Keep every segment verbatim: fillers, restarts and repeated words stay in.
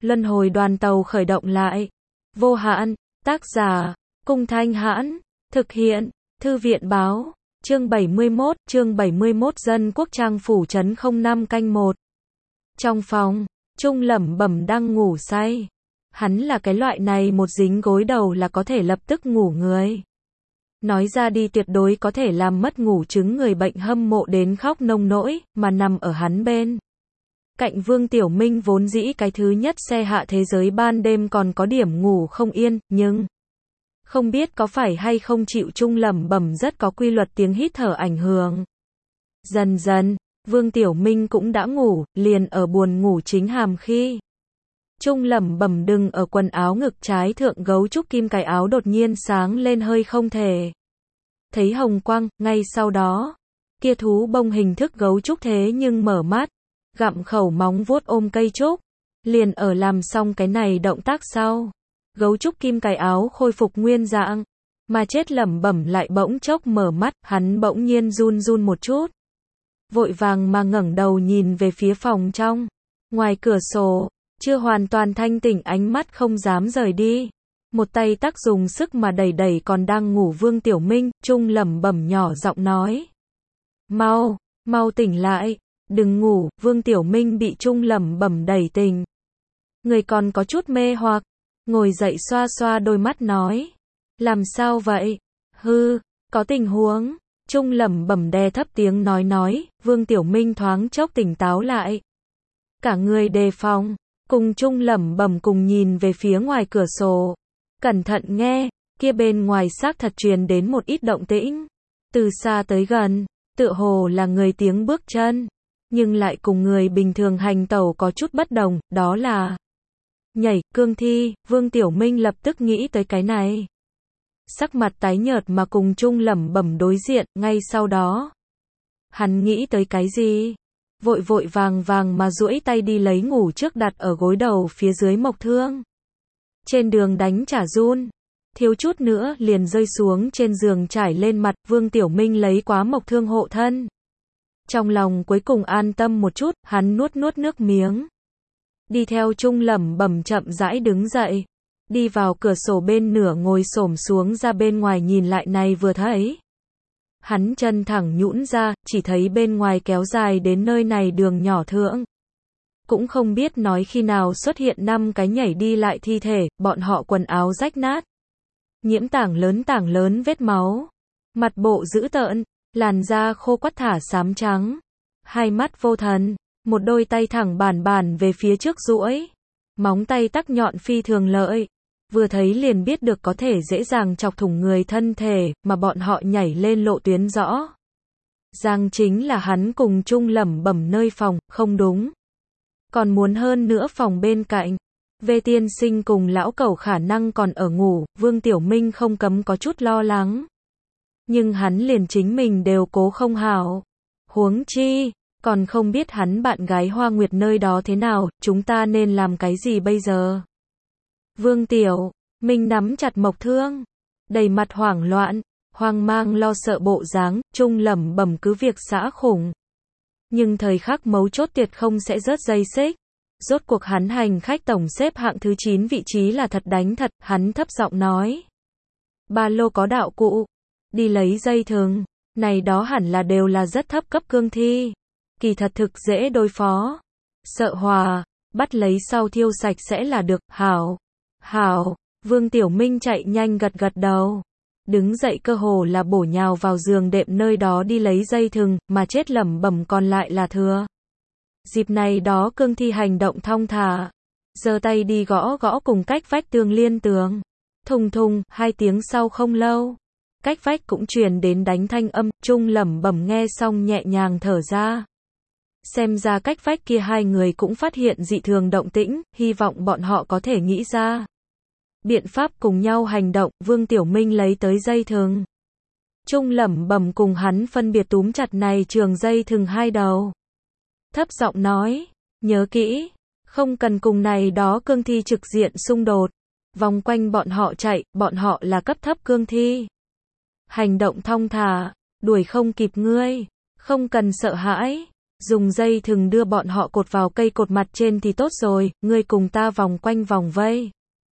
Luân hồi đoàn tàu khởi động lại. Vô hạn, tác giả, Cung Thanh Hãn, thực hiện, Thư viện Báo, chương bảy mươi mốt, chương bảy mươi mốt Dân Quốc Trang Phủ Trấn không năm canh một. Trong phòng, Trung lẩm bẩm đang ngủ say. Hắn là cái loại này một dính gối đầu là có thể lập tức ngủ người. Nói ra đi tuyệt đối có thể làm mất ngủ chứng người bệnh hâm mộ đến khóc nông nỗi, mà nằm ở hắn bên cạnh Vương Tiểu Minh vốn dĩ cái thứ nhất xe hạ thế giới ban đêm còn có điểm ngủ không yên, nhưng không biết có phải hay không chịu Trung lẩm bẩm rất có quy luật tiếng hít thở ảnh hưởng. Dần dần, Vương Tiểu Minh cũng đã ngủ, liền ở buồn ngủ chính hàm khi Trung lẩm bẩm đừng ở quần áo ngực trái thượng gấu trúc kim cài áo đột nhiên sáng lên hơi không thể thấy hồng quang, ngay sau đó, kia thú bông hình thức gấu trúc thế nhưng mở mắt, gặm khẩu móng vuốt ôm cây trúc, liền ở làm xong cái này động tác sau. Gấu trúc kim cài áo khôi phục nguyên dạng, mà chết lẩm bẩm lại bỗng chốc mở mắt, hắn bỗng nhiên run run một chút. Vội vàng mà ngẩng đầu nhìn về phía phòng trong, ngoài cửa sổ, chưa hoàn toàn thanh tỉnh ánh mắt không dám rời đi. Một tay tắc dùng sức mà đẩy đẩy còn đang ngủ Vương Tiểu Minh, Trung lẩm bẩm nhỏ giọng nói. Mau, mau tỉnh lại, đừng ngủ, Vương Tiểu Minh bị Trung lẩm bẩm đẩy tỉnh. Người còn có chút mê hoặc, ngồi dậy xoa xoa đôi mắt nói. Làm sao vậy? Hư, có tình huống. Trung lẩm bẩm đè thấp tiếng nói nói, Vương Tiểu Minh thoáng chốc tỉnh táo lại. Cả người đề phòng, cùng Trung lẩm bẩm cùng nhìn về phía ngoài cửa sổ. Cẩn thận nghe, kia bên ngoài xác thật truyền đến một ít động tĩnh. Từ xa tới gần, tựa hồ là người tiếng bước chân, nhưng lại cùng người bình thường hành tẩu có chút bất đồng, đó là nhảy, cương thi. Vương Tiểu Minh lập tức nghĩ tới cái này. Sắc mặt tái nhợt mà cùng Trung lẩm bẩm đối diện, ngay sau đó. Hắn nghĩ tới cái gì? Vội vội vàng vàng mà duỗi tay đi lấy ngủ trước đặt ở gối đầu phía dưới mộc thương. Trên đường đánh trả run, thiếu chút nữa liền rơi xuống trên giường trải lên mặt, Vương Tiểu Minh lấy quá mộc thương hộ thân. Trong lòng cuối cùng an tâm một chút, hắn nuốt nuốt nước miếng. Đi theo Trung lẩm bẩm chậm rãi đứng dậy, đi vào cửa sổ bên nửa ngồi xổm xuống ra bên ngoài nhìn lại này vừa thấy. Hắn chân thẳng nhũn ra, chỉ thấy bên ngoài kéo dài đến nơi này đường nhỏ thượng. Cũng không biết nói khi nào xuất hiện năm cái nhảy đi lại thi thể, bọn họ quần áo rách nát. Nhiễm tảng lớn tảng lớn vết máu. Mặt bộ dữ tợn, làn da khô quắt thả xám trắng. Hai mắt vô thần, một đôi tay thẳng bản bản về phía trước duỗi. Móng tay tắc nhọn phi thường lợi. Vừa thấy liền biết được có thể dễ dàng chọc thủng người thân thể, mà bọn họ nhảy lên lộ tuyến rõ. Giang chính là hắn cùng Trung lẩm bẩm nơi phòng, không đúng. Còn muốn hơn nữa phòng bên cạnh. Về tiên sinh cùng lão cẩu khả năng còn ở ngủ, Vương Tiểu Minh không cấm có chút lo lắng. Nhưng hắn liền chính mình đều cố không hảo. Huống chi, còn không biết hắn bạn gái Hoa Nguyệt nơi đó thế nào, chúng ta nên làm cái gì bây giờ? Vương Tiểu Minh nắm chặt mộc thương, đầy mặt hoảng loạn, hoang mang lo sợ bộ dáng, Trung lẩm bẩm cứ việc xã khủng. Nhưng thời khắc mấu chốt tuyệt không sẽ rớt dây xích. Rốt cuộc hắn hành khách tổng xếp hạng thứ chín vị trí là thật đánh thật, hắn thấp giọng nói. Ba lô có đạo cụ, đi lấy dây thừng, này đó hẳn là đều là rất thấp cấp cương thi. Kỳ thật thực dễ đối phó. Sợ hòa, bắt lấy sau thiêu sạch sẽ là được, hảo. Hảo, Vương Tiểu Minh chạy nhanh gật gật đầu. Đứng dậy cơ hồ là bổ nhào vào giường đệm nơi đó đi lấy dây thừng, mà chết lẩm bẩm còn lại là thừa. Dịp này đó cương thi hành động thong thả. Giơ tay đi gõ gõ cùng cách vách tường liên tường. Thùng thùng, hai tiếng sau không lâu. Cách vách cũng truyền đến đánh thanh âm, Trung lẩm bẩm nghe xong nhẹ nhàng thở ra. Xem ra cách vách kia hai người cũng phát hiện dị thường động tĩnh, hy vọng bọn họ có thể nghĩ ra biện pháp cùng nhau hành động. Vương Tiểu Minh lấy tới dây thừng. Trung lẩm bẩm cùng hắn phân biệt túm chặt này trường dây thừng hai đầu. Thấp giọng nói, nhớ kỹ, không cần cùng này đó cương thi trực diện xung đột. Vòng quanh bọn họ chạy, bọn họ là cấp thấp cương thi. Hành động thong thả, đuổi không kịp ngươi, không cần sợ hãi. dùng dây thừng đưa bọn họ cột vào cây cột mặt trên thì tốt rồi, ngươi cùng ta vòng quanh vòng vây.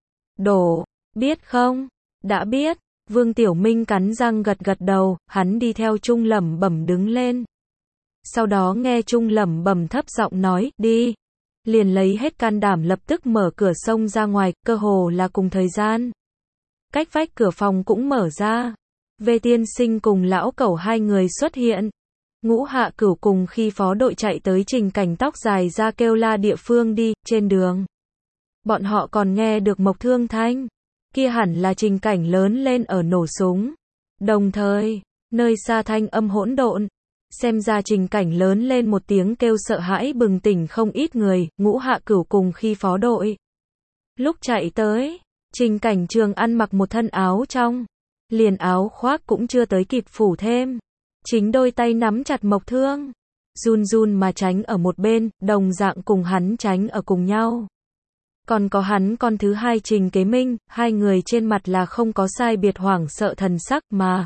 Đổ, biết không? Đã biết. Vương Tiểu Minh cắn răng gật gật đầu, hắn đi theo Trung lẩm bẩm đứng lên. Sau đó nghe Trung lẩm bẩm thấp giọng nói, đi. Liền lấy hết can đảm lập tức mở cửa xông ra ngoài, cơ hồ là cùng thời gian. Cách vách cửa phòng cũng mở ra. Về tiên sinh cùng lão cẩu hai người xuất hiện. Ngũ Hạ Cửu cùng khi phó đội chạy tới Trình Cảnh tóc dài ra kêu la địa phương đi, trên đường. Bọn họ còn nghe được mộc thương thanh. Kia hẳn là Trình Cảnh lớn lên ở nổ súng. Đồng thời, nơi xa thanh âm hỗn độn. Xem ra Trình Cảnh lớn lên một tiếng kêu sợ hãi bừng tỉnh không ít người, Ngũ Hạ Cửu cùng khi phó đội. Lúc chạy tới, Trình Cảnh Trường ăn mặc một thân áo trong. Liền áo khoác cũng chưa tới kịp phủ thêm. Chính đôi tay nắm chặt mộc thương. Run run mà tránh ở một bên, đồng dạng cùng hắn tránh ở cùng nhau. Còn có hắn con thứ hai Trình Kế Minh, hai người trên mặt là không có sai biệt hoảng sợ thần sắc mà.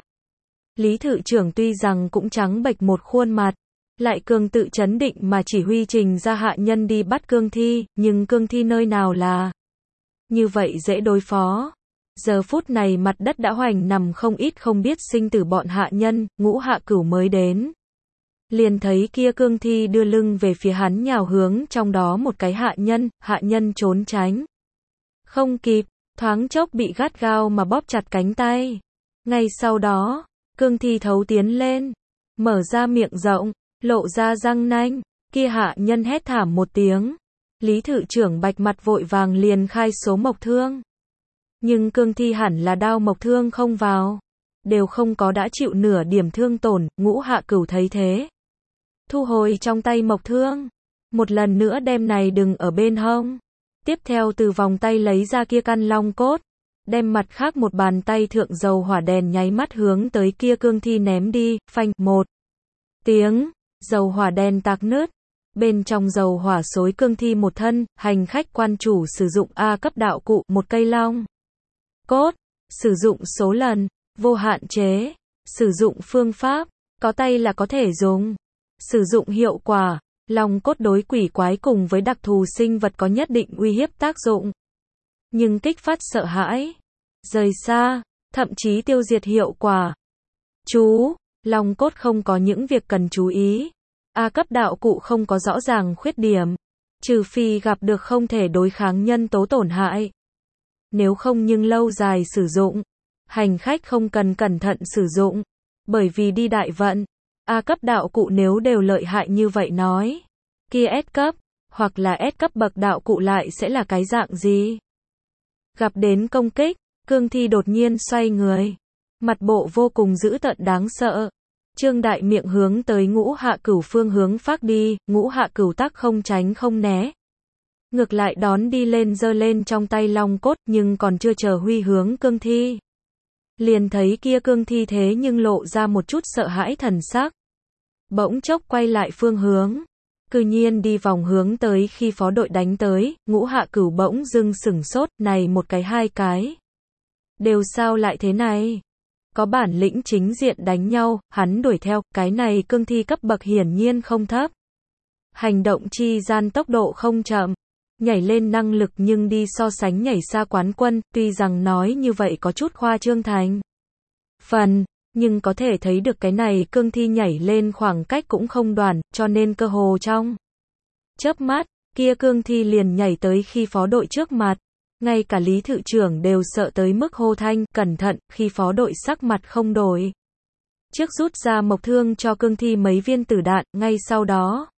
Lý Thự Trưởng tuy rằng cũng trắng bệch một khuôn mặt, lại cường tự chấn định mà chỉ huy Trình ra hạ nhân đi bắt cương thi, nhưng cương thi nơi nào là như vậy dễ đối phó. Giờ phút này mặt đất đã hoành nằm không ít không biết sinh tử bọn hạ nhân, Ngũ Hạ Cửu mới đến. Liền thấy kia cương thi đưa lưng về phía hắn nhào hướng trong đó một cái hạ nhân, hạ nhân trốn tránh. Không kịp, thoáng chốc bị gắt gao mà bóp chặt cánh tay. Ngay sau đó, cương thi thấu tiến lên, mở ra miệng rộng, lộ ra răng nanh, kia hạ nhân hét thảm một tiếng. Lý Thự Trưởng bạch mặt vội vàng liền khai số mộc thương. Nhưng cương thi hẳn là đao mộc thương không vào, đều không có đã chịu nửa điểm thương tổn, Ngũ Hạ Cửu thấy thế. Thu hồi trong tay mộc thương, một lần nữa đem này đừng ở bên hông. Tiếp theo từ vòng tay lấy ra kia căn long cốt, đem mặt khác một bàn tay thượng dầu hỏa đèn nháy mắt hướng tới kia cương thi ném đi, phanh, một tiếng, dầu hỏa đèn tạc nứt. Bên trong dầu hỏa xối cương thi một thân, hành khách quan chủ sử dụng A cấp đạo cụ, một cây long cốt, sử dụng số lần, vô hạn chế, sử dụng phương pháp, có tay là có thể dùng, sử dụng hiệu quả, long cốt đối quỷ quái cùng với đặc thù sinh vật có nhất định uy hiếp tác dụng. Nhưng kích phát sợ hãi, rời xa, thậm chí tiêu diệt hiệu quả. Chú, long cốt không có những việc cần chú ý. A cấp đạo cụ không có rõ ràng khuyết điểm, trừ phi gặp được không thể đối kháng nhân tố tổn hại. Nếu không nhưng lâu dài sử dụng, hành khách không cần cẩn thận sử dụng, bởi vì đi đại vận, A cấp đạo cụ nếu đều lợi hại như vậy nói, kia S cấp, hoặc là S cấp bậc đạo cụ lại sẽ là cái dạng gì? Gặp đến công kích, cương thi đột nhiên xoay người, mặt bộ vô cùng dữ tợn đáng sợ. Trương đại miệng hướng tới Ngũ Hạ Cửu phương hướng phát đi, Ngũ Hạ Cửu tắc không tránh không né. Ngược lại đón đi lên giơ lên trong tay long cốt nhưng còn chưa chờ huy hướng cương thi. Liền thấy kia cương thi thế nhưng lộ ra một chút sợ hãi thần sắc. Bỗng chốc quay lại phương hướng. Cư nhiên đi vòng hướng tới khi phó đội đánh tới, Ngũ Hạ Cửu bỗng dưng sửng sốt, này một cái hai cái. Đều sao lại thế này? Có bản lĩnh chính diện đánh nhau, hắn đuổi theo, cái này cương thi cấp bậc hiển nhiên không thấp. Hành động chi gian tốc độ không chậm, nhảy lên năng lực nhưng đi so sánh nhảy xa quán quân, tuy rằng nói như vậy có chút khoa trương thành phần, nhưng có thể thấy được cái này cương thi nhảy lên khoảng cách cũng không đoạn, cho nên cơ hồ trong chớp mắt, kia cương thi liền nhảy tới khi phó đội trước mặt. Ngay cả Lý Thự Trưởng đều sợ tới mức hô thanh, cẩn thận, khi phó đội sắc mặt không đổi. Trước rút ra mộc thương cho cương thi mấy viên tử đạn, ngay sau đó.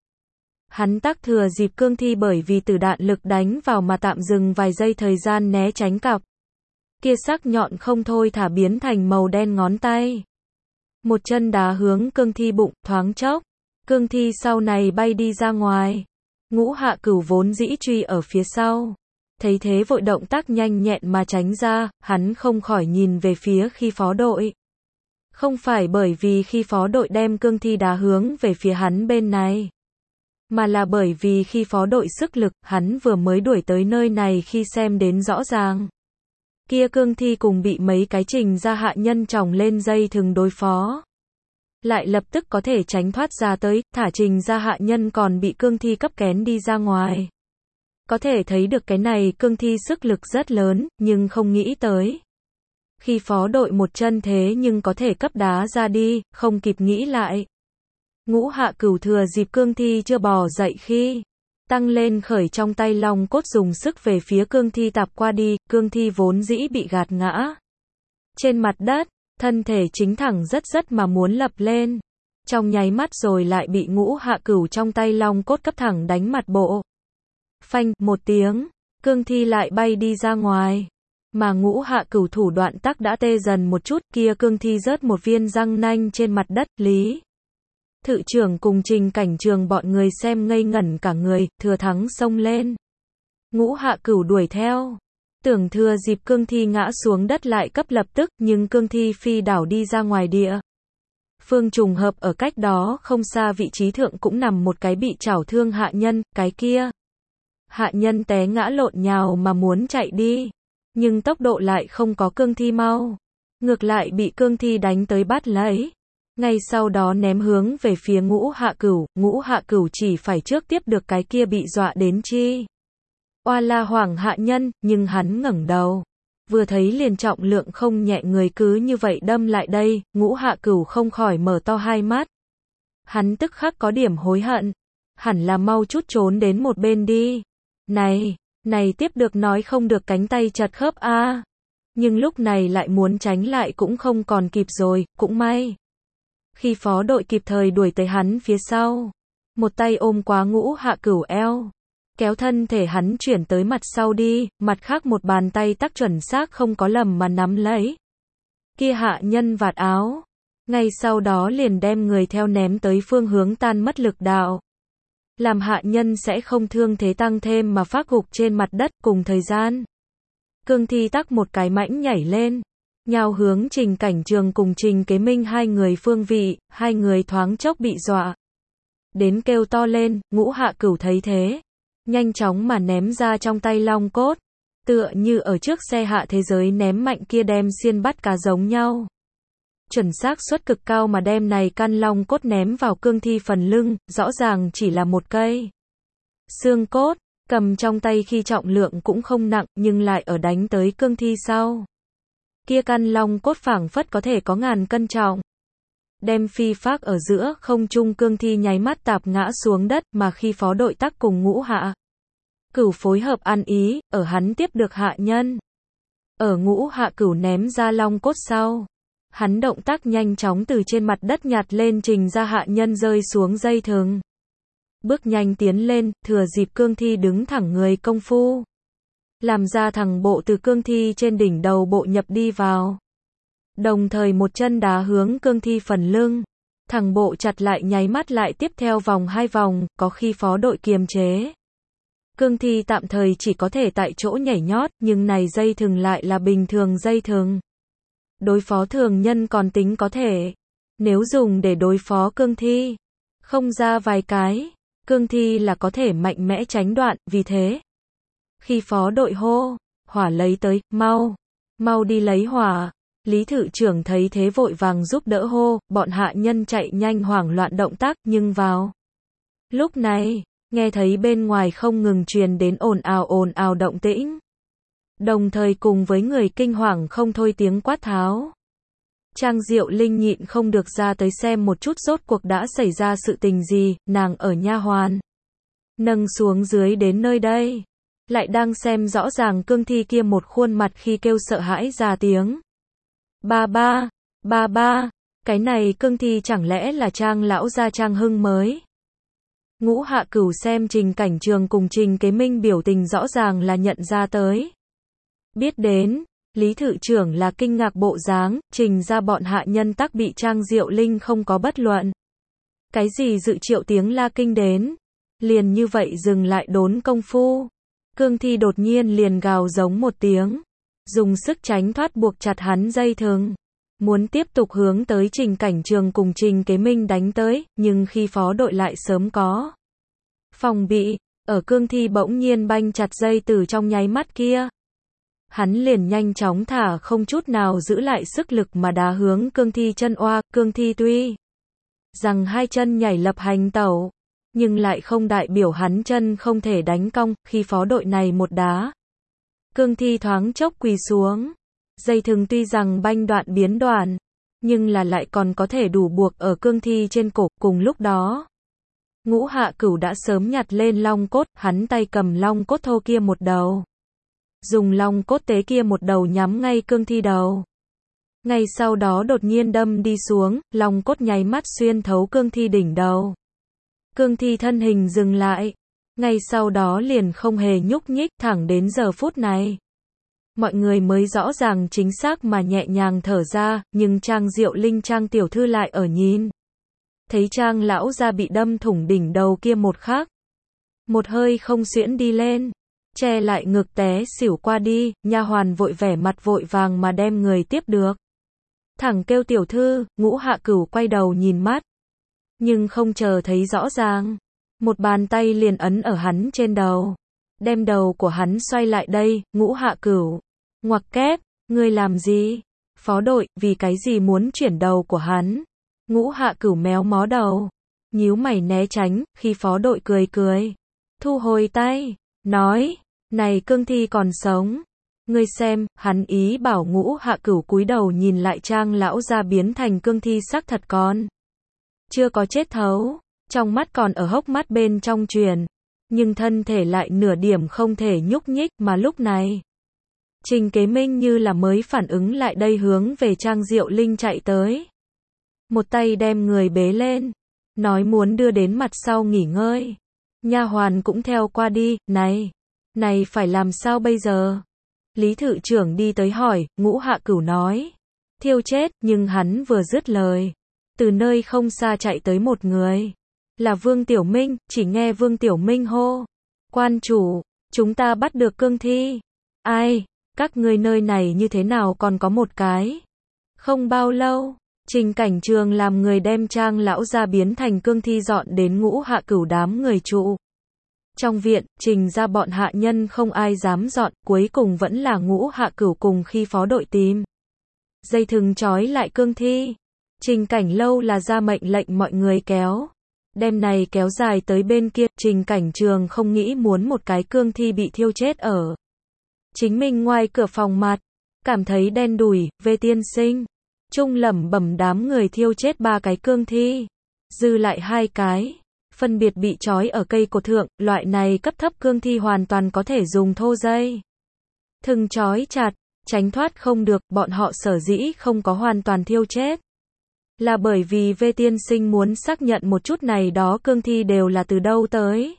Hắn tắc thừa dịp cương thi bởi vì tử đạn lực đánh vào mà tạm dừng vài giây thời gian né tránh cặp. Kia sắc nhọn không thôi thả biến thành màu đen ngón tay. Một chân đá hướng cương thi bụng, thoáng chốc. Cương thi sau này bay đi ra ngoài. Ngũ Hạ Cửu vốn dĩ truy ở phía sau. Thấy thế vội động tác nhanh nhẹn mà tránh ra, hắn không khỏi nhìn về phía khi phó đội. Không phải bởi vì khi phó đội đem cương thi đá hướng về phía hắn bên này, mà là bởi vì khi phó đội sức lực, hắn vừa mới đuổi tới nơi này khi xem đến rõ ràng. Kia cương thi cùng bị mấy cái Trình ra hạ nhân chồng lên dây thừng đối phó. lại lập tức có thể tránh thoát ra tới, thả Trình ra hạ nhân còn bị cương thi cấp kén đi ra ngoài. Có thể thấy được cái này cương thi sức lực rất lớn, nhưng không nghĩ tới. Khi phó đội một chân thế nhưng có thể cấp đá ra đi, không kịp nghĩ lại. Ngũ Hạ Cửu thừa dịp cương thi chưa bò dậy khi tăng lên khởi trong tay long cốt dùng sức về phía cương thi tạp qua đi, cương thi vốn dĩ bị gạt ngã trên mặt đất, thân thể chính thẳng rất rất mà muốn lập lên. Trong nháy mắt rồi lại bị Ngũ Hạ Cửu trong tay long cốt cấp thẳng đánh mặt bộ. Phanh, một tiếng, cương thi lại bay đi ra ngoài. Mà Ngũ Hạ Cửu thủ đoạn tắc đã tê dần một chút, kia cương thi rớt một viên răng nanh trên mặt đất, Lý Thự trưởng cùng Trình Cảnh Trường bọn người xem ngây ngẩn cả người, thừa thắng xông lên. Ngũ Hạ Cửu đuổi theo. Tưởng thừa dịp cương thi ngã xuống đất lại cấp lập tức, nhưng cương thi phi đảo đi ra ngoài địa. Phương trùng hợp ở cách đó không xa vị trí thượng cũng nằm một cái bị chảo thương hạ nhân, cái kia. Hạ nhân té ngã lộn nhào mà muốn chạy đi. Nhưng tốc độ lại không có cương thi mau. Ngược lại bị cương thi đánh tới bắt lấy. Ngay sau đó ném hướng về phía Ngũ Hạ Cửu, Ngũ Hạ Cửu chỉ phải trước tiếp được cái kia bị dọa đến chi oa la hoảng hạ nhân, nhưng hắn ngẩng đầu. Vừa thấy liền trọng lượng không nhẹ người cứ như vậy đâm lại đây, Ngũ Hạ Cửu không khỏi mở to hai mắt. Hắn tức khắc có điểm hối hận. Hẳn là mau chút trốn đến một bên đi. Này, này tiếp được nói không được cánh tay chật khớp a à. Nhưng lúc này lại muốn tránh lại cũng không còn kịp rồi, cũng may. Khi phó đội kịp thời đuổi tới hắn phía sau. Một tay ôm quá Ngũ Hạ Cửu eo. Kéo thân thể hắn chuyển tới mặt sau đi, mặt khác một bàn tay tắc chuẩn xác không có lầm mà nắm lấy. Kia hạ nhân vạt áo. Ngay sau đó liền đem người theo ném tới phương hướng tan mất lực đạo. Làm hạ nhân sẽ không thương thế tăng thêm mà phát gục trên mặt đất cùng thời gian. Cương thi tắc một cái mãnh nhảy lên. Nhào hướng Trình Cảnh Trường cùng Trình Kế Minh hai người phương vị, hai người thoáng chốc bị dọa. Đến kêu to lên, Ngũ Hạ Cửu thấy thế. Nhanh chóng mà ném ra trong tay long cốt. Tựa như ở trước xe hạ thế giới ném mạnh kia đem xiên bắt cá giống nhau. Chuẩn xác suất cực cao mà đem này căn long cốt ném vào cương thi phần lưng, rõ ràng chỉ là một cây xương cốt, cầm trong tay khi trọng lượng cũng không nặng, nhưng lại ở đánh tới cương thi sau. Kia căn long cốt phảng phất có thể có ngàn cân trọng. Đem phi phác ở giữa không trung cương thi nháy mắt tạp ngã xuống đất, mà khi phó đội tắc cùng Ngũ Hạ Cửu phối hợp ăn ý, ở hắn tiếp được hạ nhân. Ở Ngũ Hạ Cửu ném ra long cốt sau. Hắn động tác nhanh chóng từ trên mặt đất nhặt lên Trình ra hạ nhân rơi xuống dây thừng. Bước nhanh tiến lên, thừa dịp cương thi đứng thẳng người công phu. Làm ra thẳng bộ từ cương thi trên đỉnh đầu bộ nhập đi vào. Đồng thời một chân đá hướng cương thi phần lưng. Thẳng bộ chặt lại nháy mắt lại tiếp theo vòng hai vòng, có khi phó đội kiềm chế. Cương thi tạm thời chỉ có thể tại chỗ nhảy nhót, nhưng này dây thừng lại là bình thường dây thừng. Đối phó thường nhân còn tính có thể. Nếu dùng để đối phó cương thi, không ra vài cái, cương thi là có thể mạnh mẽ tránh đoạn, vì thế. Khi phó đội hô, hỏa lấy tới, mau, mau đi lấy hỏa. Lý Thự trưởng thấy thế vội vàng giúp đỡ hô, bọn hạ nhân chạy nhanh hoảng loạn động tác, nhưng vào lúc này, nghe thấy bên ngoài không ngừng truyền đến ồn ào ồn ào động tĩnh. Đồng thời cùng với người kinh hoàng không thôi tiếng quát tháo. Trang Diệu Linh nhịn không được ra tới xem một chút rốt cuộc đã xảy ra sự tình gì, nàng ở nha hoàn. Nâng xuống dưới đến nơi đây. Lại đang xem rõ ràng cương thi kia một khuôn mặt khi kêu sợ hãi ra tiếng. Ba ba, ba ba, cái này cương thi chẳng lẽ là Trang lão gia Trang Hưng mới. Ngũ Hạ Cửu xem Trình Cảnh Trường cùng Trình Kế Minh biểu tình rõ ràng là nhận ra tới. Biết đến, Lý Thự trưởng là kinh ngạc bộ dáng, Trình ra bọn hạ nhân tắc bị Trang Diệu Linh không có bất luận. Cái gì dự triệu tiếng la kinh đến. Liền như vậy dừng lại đốn công phu. Cương thi đột nhiên liền gào giống một tiếng. Dùng sức tránh thoát buộc chặt hắn dây thừng. Muốn tiếp tục hướng tới Trình Cảnh Trường cùng Trình Kế Minh đánh tới, nhưng khi phó đội lại sớm có phòng bị, ở cương thi bỗng nhiên banh chặt dây từ trong nháy mắt kia. Hắn liền nhanh chóng thả không chút nào giữ lại sức lực mà đá hướng cương thi chân oa, cương thi tuy rằng hai chân nhảy lập hành tẩu, nhưng lại không đại biểu hắn chân không thể đánh cong, khi phó đội này một đá. Cương thi thoáng chốc quỳ xuống. Dây thừng tuy rằng banh đoạn biến đoạn, nhưng là lại còn có thể đủ buộc ở cương thi trên cổ. Cùng lúc đó, Ngũ Hạ Cửu đã sớm nhặt lên long cốt, hắn tay cầm long cốt thô kia một đầu. Dùng long cốt tế kia một đầu nhắm ngay cương thi đầu. Ngay sau đó đột nhiên đâm đi xuống, long cốt nháy mắt xuyên thấu cương thi đỉnh đầu. Cương thi thân hình dừng lại. Ngay sau đó liền không hề nhúc nhích, thẳng đến giờ phút này. Mọi người mới rõ ràng chính xác mà nhẹ nhàng thở ra, nhưng Trang Diệu Linh Trang tiểu thư lại ở nhìn. Thấy Trang lão gia bị đâm thủng đỉnh đầu kia một khắc. Một hơi không xuyễn đi lên, che lại ngực té xỉu qua đi, nha hoàn vội vẻ mặt vội vàng mà đem người tiếp được. Thẳng kêu tiểu thư. Ngũ Hạ Cửu quay đầu nhìn mắt. Nhưng không chờ thấy rõ ràng. Một bàn tay liền ấn ở hắn trên đầu. Đem đầu của hắn xoay lại đây. Ngũ Hạ Cửu. Ngoặc kép, ngươi làm gì? Phó đội, vì cái gì muốn chuyển đầu của hắn? Ngũ Hạ Cửu méo mó đầu. Nhíu mày né tránh, khi phó đội cười cười. Thu hồi tay. Nói, này cương thi còn sống. Ngươi xem, hắn ý bảo Ngũ Hạ Cửu cúi đầu nhìn lại Trang lão gia biến thành cương thi xác thật còn. Chưa có chết thấu. Trong mắt còn ở hốc mắt bên trong truyền. Nhưng thân thể lại nửa điểm không thể nhúc nhích mà lúc này. Trình Kế Minh như là mới phản ứng lại đây hướng về Trang Diệu Linh chạy tới. Một tay đem người bế lên. Nói muốn đưa đến mặt sau nghỉ ngơi. Nha hoàn cũng theo qua đi. Này, này phải làm sao bây giờ? Lý Thự Trưởng đi tới hỏi. Ngũ Hạ Cửu nói. Thiêu chết, nhưng hắn vừa dứt lời. Từ nơi không xa chạy tới một người. Là Vương Tiểu Minh, chỉ nghe Vương Tiểu Minh hô. Quan chủ, chúng ta bắt được cương thi. Ai, các ngươi nơi này như thế nào còn có một cái? Không bao lâu, Trình Cảnh Trường làm người đem Trang lão gia biến thành cương thi dọn đến Ngũ Hạ Cửu đám người trụ. Trong viện, Trình ra bọn hạ nhân không ai dám dọn, cuối cùng vẫn là Ngũ Hạ Cửu cùng khi phó đội tìm. Dây thừng trói lại cương thi. Trình Cảnh Lâu là ra mệnh lệnh mọi người kéo. Đem này kéo dài tới bên kia, Trình Cảnh Trường không nghĩ muốn một cái cương thi bị thiêu chết ở. Chính mình ngoài cửa phòng mặt, cảm thấy đen đủi. Về tiên sinh, trung lẩm bẩm đám người thiêu chết ba cái cương thi. Dư lại hai cái, phân biệt bị trói ở cây cột thượng, loại này cấp thấp cương thi hoàn toàn có thể dùng thô dây thừng trói chặt, tránh thoát không được. Bọn họ sở dĩ không có hoàn toàn thiêu chết. Là bởi vì Vê tiên sinh muốn xác nhận một chút này đó cương thi đều là từ đâu tới.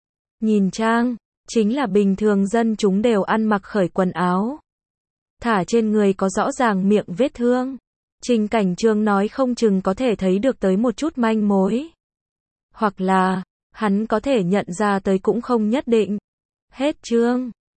Nhìn trang, chính là bình thường dân chúng đều ăn mặc khởi quần áo. Thả trên người có rõ ràng miệng vết thương. Trình Cảnh Trường nói không chừng có thể thấy được tới một chút manh mối. Hoặc là, hắn có thể nhận ra tới cũng không nhất định. Hết chương.